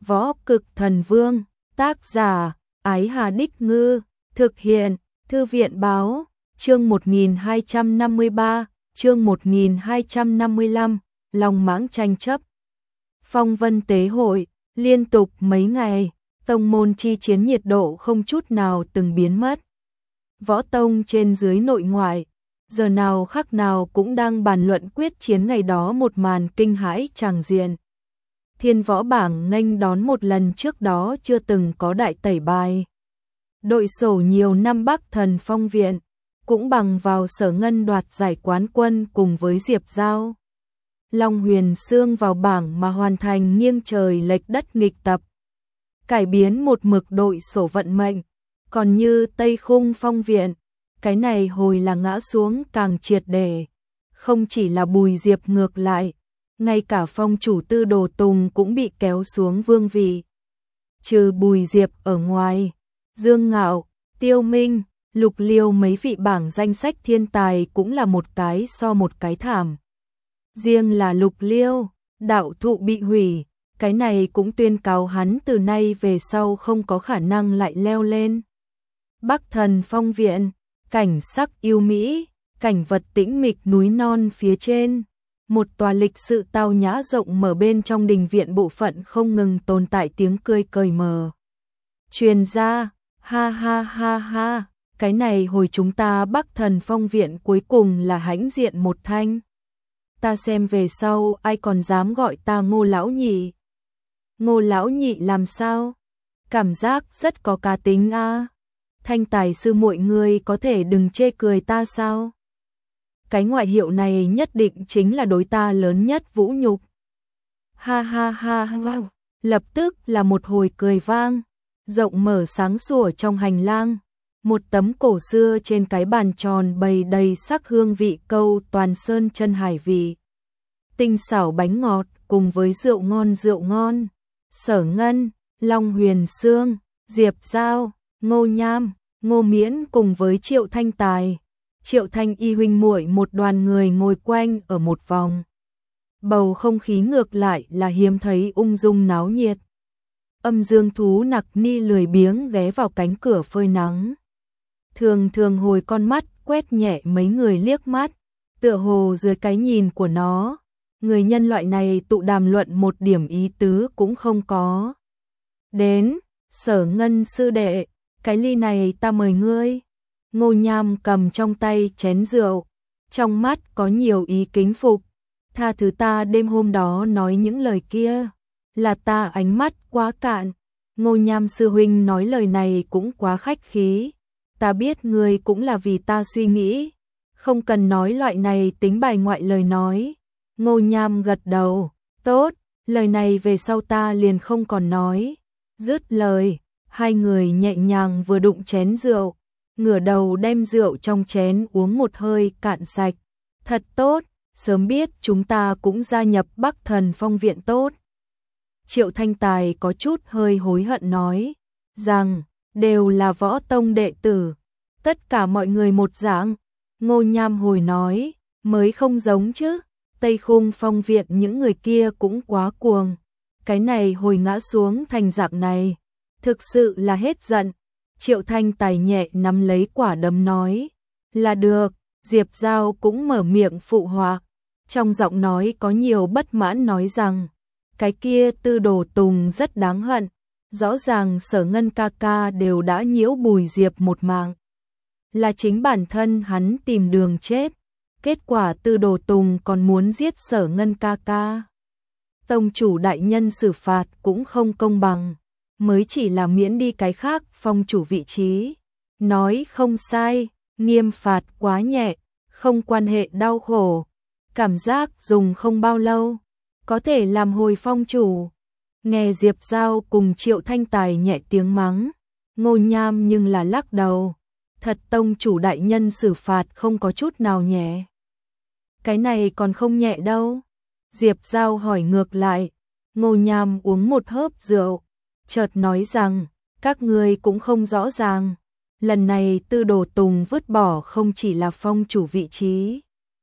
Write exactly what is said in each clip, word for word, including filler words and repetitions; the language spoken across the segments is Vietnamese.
Võ Cực Thần Vương, tác giả, Ái Hà Đích Ngư, thực hiện, Thư viện Báo, chương một nghìn hai trăm năm mươi ba, chương một nghìn hai trăm năm mươi lăm, Long Mãng tranh chấp. Phong Vân Tế Hội, liên tục mấy ngày, tông môn chi chiến nhiệt độ không chút nào từng biến mất. Võ tông trên dưới nội ngoại, giờ nào khắc nào cũng đang bàn luận quyết chiến ngày đó một màn kinh hãi tràng diện. Thiên võ bảng nghênh đón một lần trước đó chưa từng có đại tẩy bài. Đội sổ nhiều năm Bắc Thần Phong Viện, cũng bằng vào Sở Ngân đoạt giải quán quân cùng với Diệp Giao. Long Huyền Sương vào bảng mà hoàn thành nghiêng trời lệch đất nghịch tập. Cải biến một mực đội sổ vận mệnh, còn như Tây Khung Phong Viện, cái này hồi là ngã xuống càng triệt để. Không chỉ là Bùi Diệp ngược lại, ngay cả phong chủ Tư Đồ Tùng cũng bị kéo xuống vương vị. Trừ Bùi Diệp ở ngoài, Dương Ngạo, Tiêu Minh, Lục Liêu mấy vị bảng danh sách thiên tài cũng là một cái so một cái thảm. Riêng là Lục Liêu, đạo thụ bị hủy, cái này cũng tuyên cáo hắn từ nay về sau không có khả năng lại leo lên. Bắc Thần Phong Viện, cảnh sắc yêu mỹ, cảnh vật tĩnh mịch núi non phía trên. Một tòa lịch sự tao nhã rộng mở bên trong đình viện bộ phận không ngừng tồn tại tiếng cười cởi mở. Truyền ra, ha ha ha ha, cái này hồi chúng ta Bắc Thần Phong Viện cuối cùng là hãnh diện một thanh. Ta xem về sau ai còn dám gọi ta Ngô lão nhị. Ngô lão nhị làm sao? Cảm giác rất có cá tính a. Thanh tài sư muội người có thể đừng chê cười ta sao? Cái ngoại hiệu này nhất định chính là đối ta lớn nhất vũ nhục. Ha ha ha ha, lập tức là một hồi cười vang, rộng mở sáng sủa trong hành lang. Một tấm cổ xưa trên cái bàn tròn bày đầy sắc hương vị câu toàn sơn chân hải vị. Tinh xảo bánh ngọt cùng với rượu ngon rượu ngon. Sở Ngân, Long Huyền Sương, Diệp Giao, Ngô Nham, Ngô Miễn cùng với Triệu Thanh Tài. Triệu Thanh y huynh muội một đoàn người ngồi quanh ở một vòng. Bầu không khí ngược lại là hiếm thấy ung dung náo nhiệt. Âm dương thú Nặc Ni lười biếng ghé vào cánh cửa phơi nắng. Thường thường hồi con mắt quét nhẹ mấy người liếc mắt, tựa hồ dưới cái nhìn của nó, người nhân loại này tụ đàm luận một điểm ý tứ cũng không có. Đến, Sở Ngân sư đệ, cái ly này ta mời ngươi. Ngô Nham cầm trong tay chén rượu, trong mắt có nhiều ý kính phục. Tha thứ ta đêm hôm đó nói những lời kia, là ta ánh mắt quá cạn. Ngô Nham sư huynh nói lời này cũng quá khách khí. Ta biết ngươi cũng là vì ta suy nghĩ, không cần nói loại này tính bài ngoại lời nói. Ngô Nham gật đầu, tốt, lời này về sau ta liền không còn nói. Dứt lời, hai người nhẹ nhàng vừa đụng chén rượu, ngửa đầu đem rượu trong chén uống một hơi cạn sạch. Thật tốt, sớm biết chúng ta cũng gia nhập Bắc Thần Phong Viện tốt. Triệu Thanh Tài có chút hơi hối hận nói, rằng, đều là võ tông đệ tử, tất cả mọi người một dạng. Ngô Nham hồi nói, mới không giống chứ, Tây Khung Phong Viện những người kia cũng quá cuồng. Cái này hồi ngã xuống thành dạng này, thực sự là hết giận. Triệu Thanh Tài nhẹ nắm lấy quả đấm nói, là được. Diệp Giao cũng mở miệng phụ họa, trong giọng nói có nhiều bất mãn nói rằng, cái kia Tư Đồ Tùng rất đáng hận, rõ ràng Sở Ngân ca ca đều đã nhiễu Bùi Diệp một mạng. Là chính bản thân hắn tìm đường chết, kết quả Tư Đồ Tùng còn muốn giết Sở Ngân ca ca. Tông chủ đại nhân xử phạt cũng không công bằng, mới chỉ là miễn đi cái khác phong chủ vị trí. Nói không sai, nghiêm phạt quá nhẹ, không quan hệ đau khổ. Cảm giác dùng không bao lâu, có thể làm hồi phong chủ. Nghe Diệp Giao cùng Triệu Thanh Tài nhẹ tiếng mắng, Ngô Nham nhưng là lắc đầu. Thật tông chủ đại nhân xử phạt không có chút nào nhẹ. Cái này còn không nhẹ đâu. Diệp Giao hỏi ngược lại. Ngô Nham uống một hớp rượu, chợt nói rằng, các ngươi cũng không rõ ràng. Lần này Tư Đồ Tùng vứt bỏ không chỉ là phong chủ vị trí,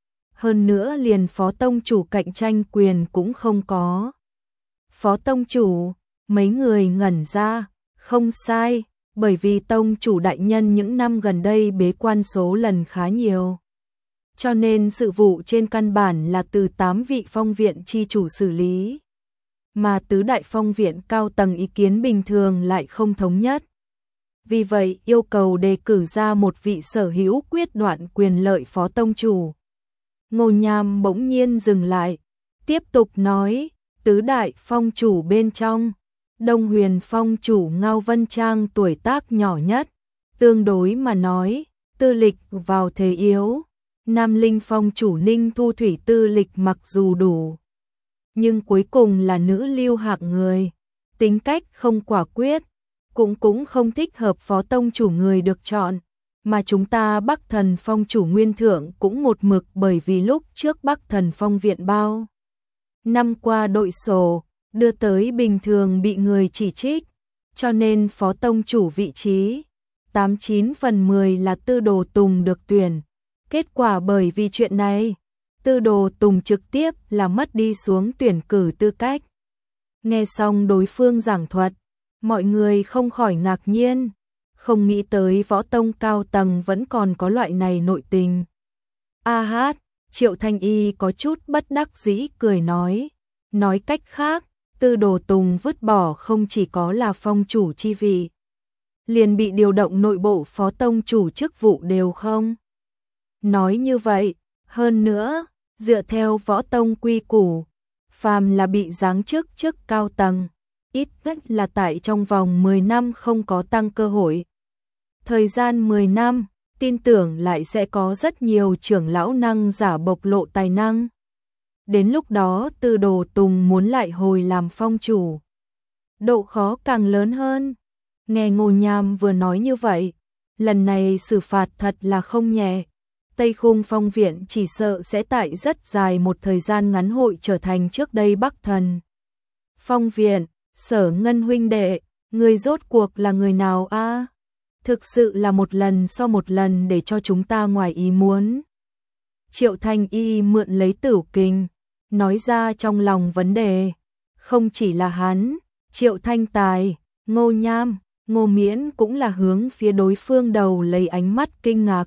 hơn nữa liền phó tông chủ cạnh tranh quyền cũng không có. Phó tông chủ, Mấy người ngẩn ra, không sai, bởi vì tông chủ đại nhân những năm gần đây bế quan số lần khá nhiều. Cho nên sự vụ trên căn bản là từ tám vị phong viện chi chủ xử lý. Mà tứ đại phong viện cao tầng ý kiến bình thường lại không thống nhất. Vì vậy yêu cầu đề cử ra một vị sở hữu quyết đoán quyền lợi phó tông chủ. Ngô Nham bỗng nhiên dừng lại, tiếp tục nói, tứ đại phong chủ bên trong, Đông Huyền phong chủ Ngao Vân Trang tuổi tác nhỏ nhất, tương đối mà nói, tư lịch vào thế yếu. Nam Linh phong chủ Ninh Thu Thủy tư lịch mặc dù đủ, nhưng cuối cùng là nữ lưu hạng người, tính cách không quả quyết, cũng cũng không thích hợp phó tông chủ người được chọn, mà chúng ta Bắc Thần phong chủ Nguyên Thượng cũng một mực bởi vì lúc trước Bắc Thần phong viện bao năm qua đội sổ, đưa tới bình thường bị người chỉ trích, cho nên phó tông chủ vị trí, tám chín phần mười là Tư Đồ Tùng được tuyển. Kết quả bởi vì chuyện này, Tư Đồ Tùng trực tiếp là mất đi xuống tuyển cử tư cách. Nghe xong đối phương giảng thuật, mọi người không khỏi ngạc nhiên, không nghĩ tới võ tông cao tầng vẫn còn có loại này nội tình. A hát, Triệu Thanh Y có chút bất đắc dĩ cười nói, nói cách khác, Tư Đồ Tùng vứt bỏ không chỉ có là phong chủ chi vị, liền bị điều động nội bộ phó tông chủ chức vụ đều không. Nói như vậy, hơn nữa, dựa theo võ tông quy củ, phàm là bị giáng chức chức cao tầng, ít nhất là tại trong vòng mười năm không có tăng cơ hội. Thời gian mười năm, tin tưởng lại sẽ có rất nhiều trưởng lão năng giả bộc lộ tài năng. Đến lúc đó Tư Đồ Tùng muốn lại hồi làm phong chủ, độ khó càng lớn hơn. Nghe Ngô Nham vừa nói như vậy, lần này xử phạt thật là không nhẹ. Tây Khung phong viện chỉ sợ sẽ tại rất dài một thời gian ngắn hội trở thành trước đây Bắc Thần phong viện. Sở Ngân huynh đệ, người rốt cuộc là người nào a? À? Thực sự là một lần so một lần để cho chúng ta ngoài ý muốn. Triệu Thanh Y mượn lấy Tử Kình, nói ra trong lòng vấn đề. Không chỉ là hắn, Triệu Thanh Tài, Ngô Nham, Ngô Miễn cũng là hướng phía đối phương đầu lấy ánh mắt kinh ngạc.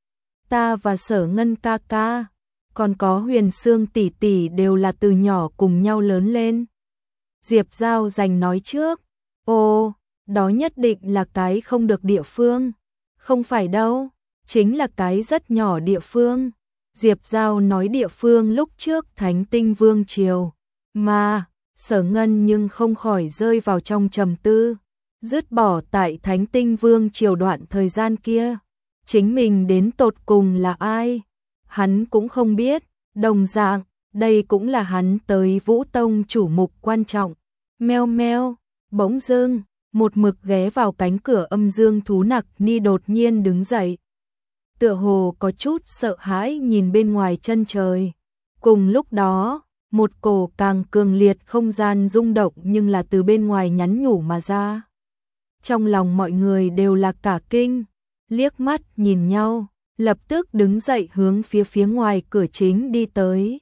Ta và Sở Ngân ca ca, còn có Huyền Sương tỷ tỷ đều là từ nhỏ cùng nhau lớn lên. Diệp Giao giành nói trước, ồ, đó nhất định là cái không được địa phương. Không phải đâu, chính là cái rất nhỏ địa phương. Diệp Giao nói địa phương lúc trước Thánh Tinh Vương Triều, mà Sở Ngân nhưng không khỏi rơi vào trong trầm tư, dứt bỏ tại Thánh Tinh Vương Triều đoạn thời gian kia. Chính mình đến tột cùng là ai? Hắn cũng không biết, đồng dạng, đây cũng là hắn tới Vũ Tông chủ mục quan trọng. Meo meo, bỗng dưng, một mực ghé vào cánh cửa âm dương thú Nặc Ni đột nhiên đứng dậy. Tựa hồ có chút sợ hãi nhìn bên ngoài chân trời. Cùng lúc đó, một cổ càng cường liệt không gian rung động nhưng là từ bên ngoài nhắn nhủ mà ra. Trong lòng mọi người đều là cả kinh, liếc mắt nhìn nhau, lập tức đứng dậy hướng phía phía ngoài cửa chính đi tới.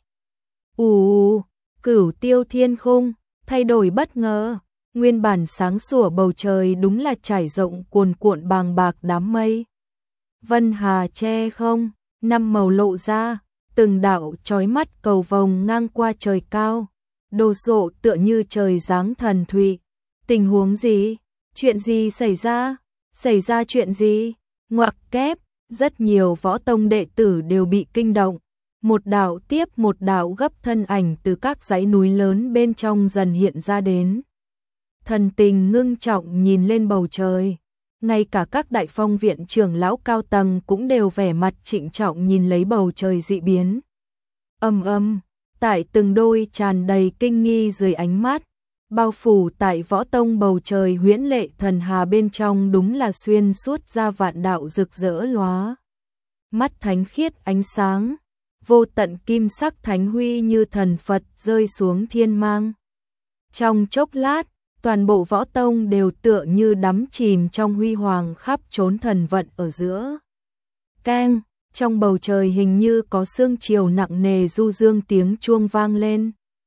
Ù, Cửu Tiêu Thiên Khung, thay đổi bất ngờ, nguyên bản sáng sủa bầu trời đúng là trải rộng cuồn cuộn bàng bạc đám mây. Vân hà che không, năm màu lộ ra, từng đạo chói mắt cầu vồng ngang qua trời cao, đồ sộ tựa như trời giáng thần thụy. Tình huống gì? Chuyện gì xảy ra? Xảy ra chuyện gì? Ngoặc kép, rất nhiều võ tông đệ tử đều bị kinh động. Một đạo tiếp một đạo gấp thân ảnh từ các dãy núi lớn bên trong dần hiện ra đến. Thần tình ngưng trọng nhìn lên bầu trời. Ngay cả các đại phong viện trưởng lão cao tầng cũng đều vẻ mặt trịnh trọng nhìn lấy bầu trời dị biến. Âm âm, tại từng đôi tràn đầy kinh nghi dưới ánh mắt, bao phủ tại võ tông bầu trời huyễn lệ thần hà bên trong đúng là xuyên suốt ra vạn đạo rực rỡ lóa. Mắt thánh khiết ánh sáng, vô tận kim sắc thánh huy như thần Phật rơi xuống thiên mang. Trong chốc lát, toàn bộ võ tông đều tựa như đắm chìm trong huy hoàng khắp chốn thần vận ở giữa. Keng, trong bầu trời hình như có sương chiều nặng nề du dương tiếng chuông vang lên.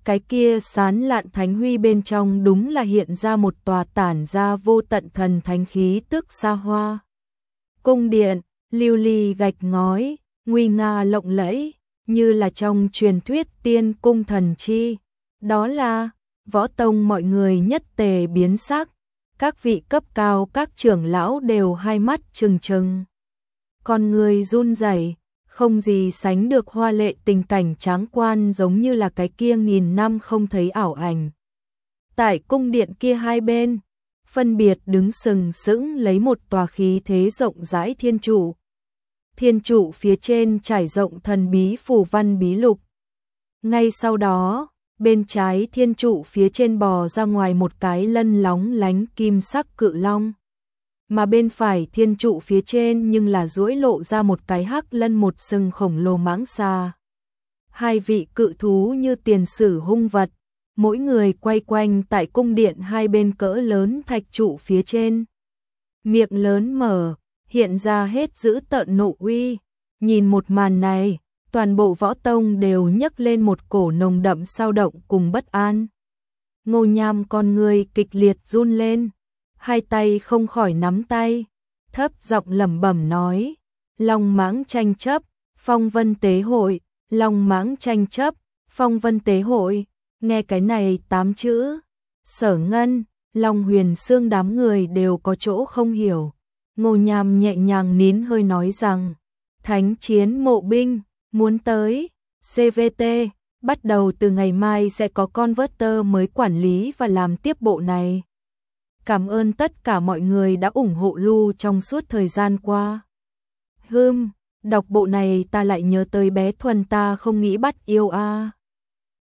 Cái kia sán lạn thánh huy bên trong đúng là hiện ra một tòa tản ra vô tận thần thánh khí tức xa hoa. Cung điện, lưu ly gạch ngói, nguy nga lộng lẫy, như là trong truyền thuyết tiên cung thần chi. Đó là Võ Tông mọi người nhất tề biến sắc, các vị cấp cao các trưởng lão đều hai mắt trừng trừng. Con người run rẩy, không gì sánh được hoa lệ tình cảnh tráng quan giống như là cái kia nghìn năm không thấy ảo ảnh. Tại cung điện kia hai bên, phân biệt đứng sừng sững lấy một tòa khí thế rộng rãi thiên trụ. Thiên trụ phía trên trải rộng thần bí phù văn bí lục. Ngay sau đó, bên trái thiên trụ phía trên bò ra ngoài một cái lân lóng lánh kim sắc cự long. Mà bên phải thiên trụ phía trên nhưng là duỗi lộ ra một cái hắc lân một sừng khổng lồ mãng xà. Hai vị cự thú như tiền sử hung vật, mỗi người quay quanh tại cung điện hai bên cỡ lớn thạch trụ phía trên. Miệng lớn mở, hiện ra hết dữ tợn nộ uy. Nhìn một màn này, toàn bộ Võ Tông đều nhấc lên một cổ nồng đậm sao động cùng bất an. Ngô Nham con người kịch liệt run lên, hai tay không khỏi nắm tay, thấp giọng lẩm bẩm nói: Long mãng tranh chấp, phong vân tế hội, long mãng tranh chấp, phong vân tế hội. Nghe cái này tám chữ, Sở Ngân, Long Huyền Xương đám người đều có chỗ không hiểu. Ngô Nham nhẹ nhàng nín hơi nói rằng: Thánh chiến mộ binh, muốn tới, xê vê tê, bắt đầu từ ngày mai sẽ có converter mới quản lý và làm tiếp bộ này. Cảm ơn tất cả mọi người đã ủng hộ Lu trong suốt thời gian qua. Hừm, đọc bộ này ta lại nhớ tới bé Thuần ta không nghĩ bắt yêu a. À.